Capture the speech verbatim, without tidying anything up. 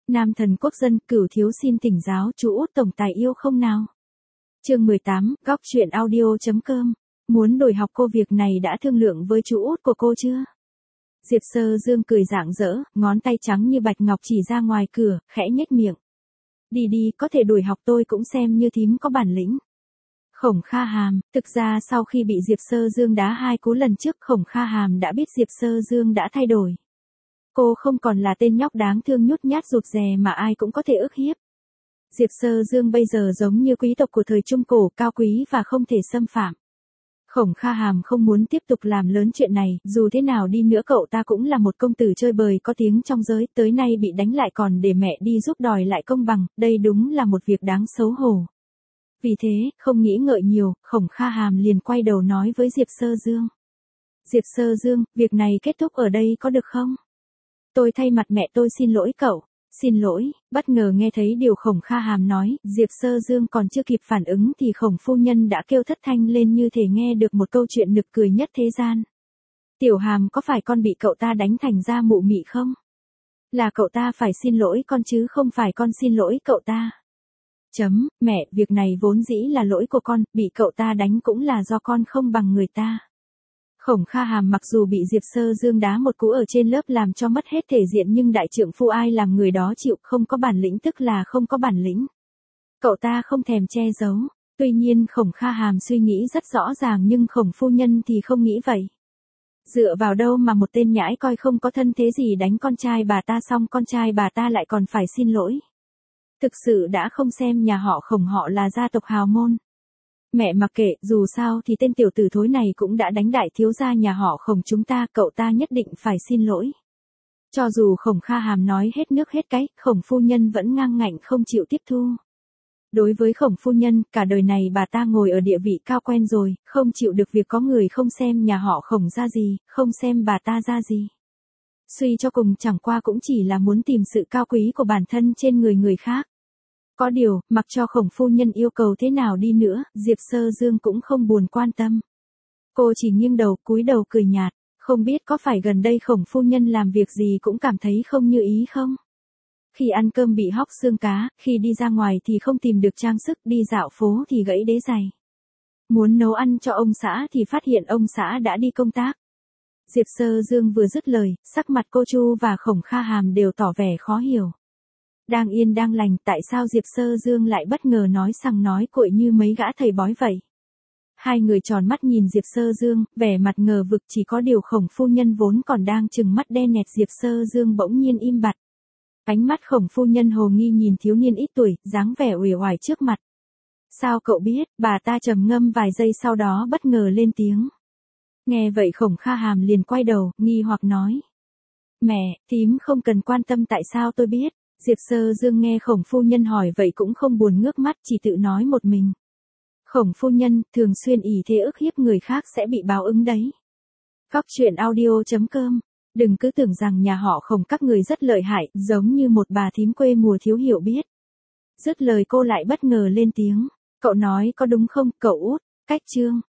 Nam thần quốc dân, Cửu thiếu xin thỉnh giáo chú út tổng tài yêu không nào? Chương mười tám, góc truyện audio.com. Muốn đổi học cô việc này đã thương lượng với chú út của cô chưa? Diệp Sơ Dương cười rạng rỡ, ngón tay trắng như bạch ngọc chỉ ra ngoài cửa, khẽ nhếch miệng. Đi đi, có thể đổi học tôi cũng xem như thím có bản lĩnh. Khổng Kha Hàm, thực ra sau khi bị Diệp Sơ Dương đá hai cú lần trước, Khổng Kha Hàm đã biết Diệp Sơ Dương đã thay đổi. Cô không còn là tên nhóc đáng thương nhút nhát rụt rè mà ai cũng có thể ức hiếp. Diệp Sơ Dương bây giờ giống như quý tộc của thời Trung Cổ, cao quý và không thể xâm phạm. Khổng Kha Hàm không muốn tiếp tục làm lớn chuyện này, dù thế nào đi nữa cậu ta cũng là một công tử chơi bời có tiếng trong giới, tới nay bị đánh lại còn để mẹ đi giúp đòi lại công bằng, đây đúng là một việc đáng xấu hổ. Vì thế, không nghĩ ngợi nhiều, Khổng Kha Hàm liền quay đầu nói với Diệp Sơ Dương. Diệp Sơ Dương, việc này kết thúc ở đây có được không? Tôi thay mặt mẹ tôi xin lỗi cậu. Xin lỗi, bất ngờ nghe thấy điều Khổng Kha Hàm nói, Diệp Sơ Dương còn chưa kịp phản ứng thì Khổng phu nhân đã kêu thất thanh lên như thể nghe được một câu chuyện nực cười nhất thế gian. Tiểu Hàm, có phải con bị cậu ta đánh thành ra mụ mị không? Là cậu ta phải xin lỗi con chứ không phải con xin lỗi cậu ta. Chấm, mẹ, việc này vốn dĩ là lỗi của con, bị cậu ta đánh cũng là do con không bằng người ta. Khổng Kha Hàm mặc dù bị Diệp Sơ Dương đá một cú ở trên lớp làm cho mất hết thể diện nhưng đại trượng phu ai làm người đó chịu, không có bản lĩnh tức là không có bản lĩnh. Cậu ta không thèm che giấu, tuy nhiên Khổng Kha Hàm suy nghĩ rất rõ ràng nhưng Khổng phu nhân thì không nghĩ vậy. Dựa vào đâu mà một tên nhãi coi không có thân thế gì đánh con trai bà ta xong con trai bà ta lại còn phải xin lỗi. Thực sự đã không xem nhà họ Khổng họ là gia tộc hào môn. Mẹ mặc kệ, dù sao thì tên tiểu tử thối này cũng đã đánh đại thiếu gia nhà họ Khổng chúng ta, cậu ta nhất định phải xin lỗi. Cho dù Khổng Kha Hàm nói hết nước hết cái, Khổng phu nhân vẫn ngang ngạnh không chịu tiếp thu. Đối với Khổng phu nhân, cả đời này bà ta ngồi ở địa vị cao quen rồi, không chịu được việc có người không xem nhà họ Khổng ra gì, không xem bà ta ra gì. Suy cho cùng chẳng qua cũng chỉ là muốn tìm sự cao quý của bản thân trên người người khác. Có điều, mặc cho Khổng phu nhân yêu cầu thế nào đi nữa, Diệp Sơ Dương cũng không buồn quan tâm. Cô chỉ nghiêng đầu, cúi đầu cười nhạt, không biết có phải gần đây Khổng phu nhân làm việc gì cũng cảm thấy không như ý không? Khi ăn cơm bị hóc xương cá, khi đi ra ngoài thì không tìm được trang sức, đi dạo phố thì gãy đế giày. Muốn nấu ăn cho ông xã thì phát hiện ông xã đã đi công tác. Diệp Sơ Dương vừa dứt lời, sắc mặt cô Chu và Khổng Kha Hàm đều tỏ vẻ khó hiểu. Đang yên đang lành, tại sao Diệp Sơ Dương lại bất ngờ nói sằng nói cội như mấy gã thầy bói vậy? Hai người tròn mắt nhìn Diệp Sơ Dương, vẻ mặt ngờ vực, chỉ có điều Khổng phu nhân vốn còn đang trừng mắt đen nẹt Diệp Sơ Dương bỗng nhiên im bặt. Ánh mắt Khổng phu nhân hồ nghi nhìn thiếu niên ít tuổi, dáng vẻ uể oải trước mặt. Sao cậu biết? Bà ta trầm ngâm vài giây sau đó bất ngờ lên tiếng. Nghe vậy Khổng Kha Hàm liền quay đầu, nghi hoặc nói. Mẹ, thím không cần quan tâm tại sao tôi biết. Diệp Sơ Dương nghe Khổng phu nhân hỏi vậy cũng không buồn ngước mắt, chỉ tự nói một mình. Khổng phu nhân, thường xuyên ỷ thế ức hiếp người khác sẽ bị báo ứng đấy. Góc truyện audio.com. Đừng cứ tưởng rằng nhà họ Khổng các người rất lợi hại, giống như một bà thím quê mùa thiếu hiểu biết. Dứt lời cô lại bất ngờ lên tiếng. Cậu nói có đúng không, cậu út? Cách chương.